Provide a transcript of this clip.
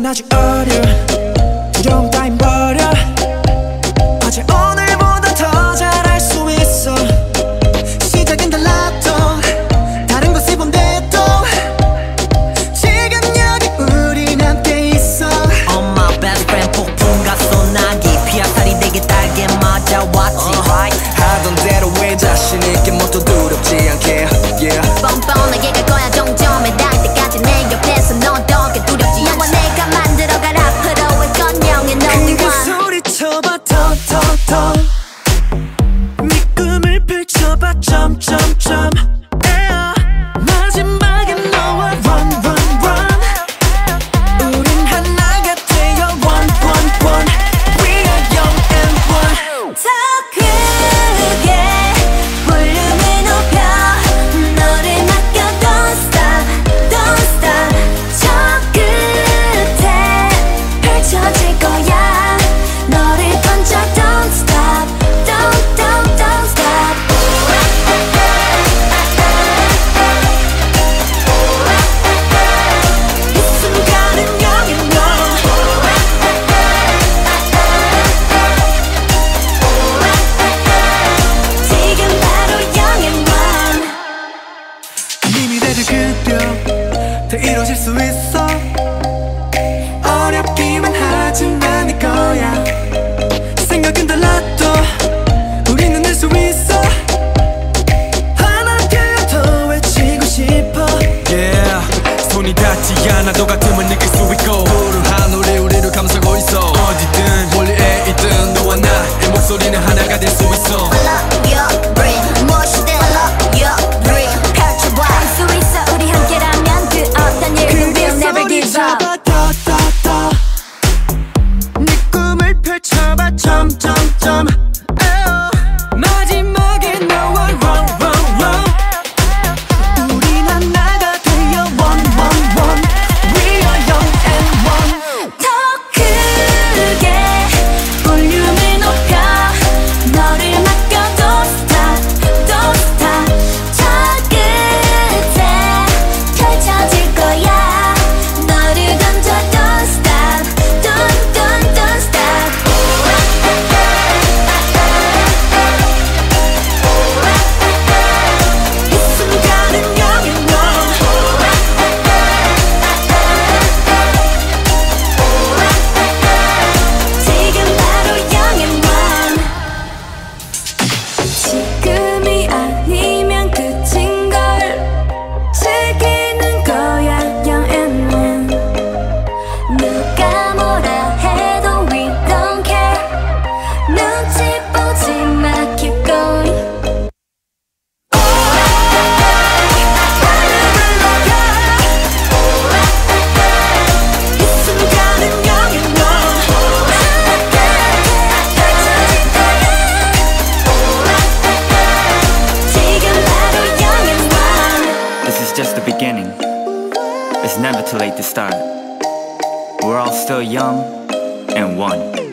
아직 어려 두려움 따윈 버려 어제 오늘보다 더 잘할 수 있어 시작은 달라도 다른 곳에 본데도 지금 여기 우린 함께 있어 On my best friend 폭풍과 소나기 피아살이 되게 딸게 맞아왔지 right? 하던 대로 왜 자신 있게 뭣도 두렵지 않게 yeah. 뻔뻔하게 갈 거야 정점에 닿을 때까지 내 옆에서 넌 더게 두렵지 않아 내가 만들어갈 앞으로의 건영의 너를 그 소리쳐봐 더 네 꿈을 펼쳐봐 점점점 마지막엔 너와 run 우린 하나가 되어 one We are young and one 더 크게 볼륨을 높여 너를 맡겨 don't stop 저 끝에 펼쳐질 거야 너를 던져 don't stop don't stop 이 순간은 영원히 지금 바로 영원히 이미 다들 그려 다 이루어질 수 있어 어렵기만 하지만 내 거야 생각은 달라도 우리는 낼 수 있어 하나 되어 외치고 싶어 Yeah 손이 닿지 않아도 같음을 느낄 수 있고 푸른 하늘이 우리를 감싸고 있어 어디든 멀리에 있든 너와 나의 목소리는 하나가 될 수 있어 Follow your dream 무엇이든 Follow your dream 펼쳐봐 할 수 있어 우리 함께라면 그 어떤 일도 We'll never give up 더 네 꿈을 펼쳐봐 점점점 마지막에 너와 run 우린 하나가 되어 one We are young and one 더 크게 볼륨을 높여 너를 맡겨 don't stop 저 끝에 펼쳐질 거야 너를 던져 don't stop don't stop 이 순간은 영원히 지금 바로 영원히 지금이 아니면 끝인 걸 즐기는 거야 young and one 누가 뭐라 해도 we don't care 눈치 보지 마 keep going 이 순간은 영원히 펼쳐질 거야 지금 바로 영원히 This is just the beginning It's never too late to start We're all still young and one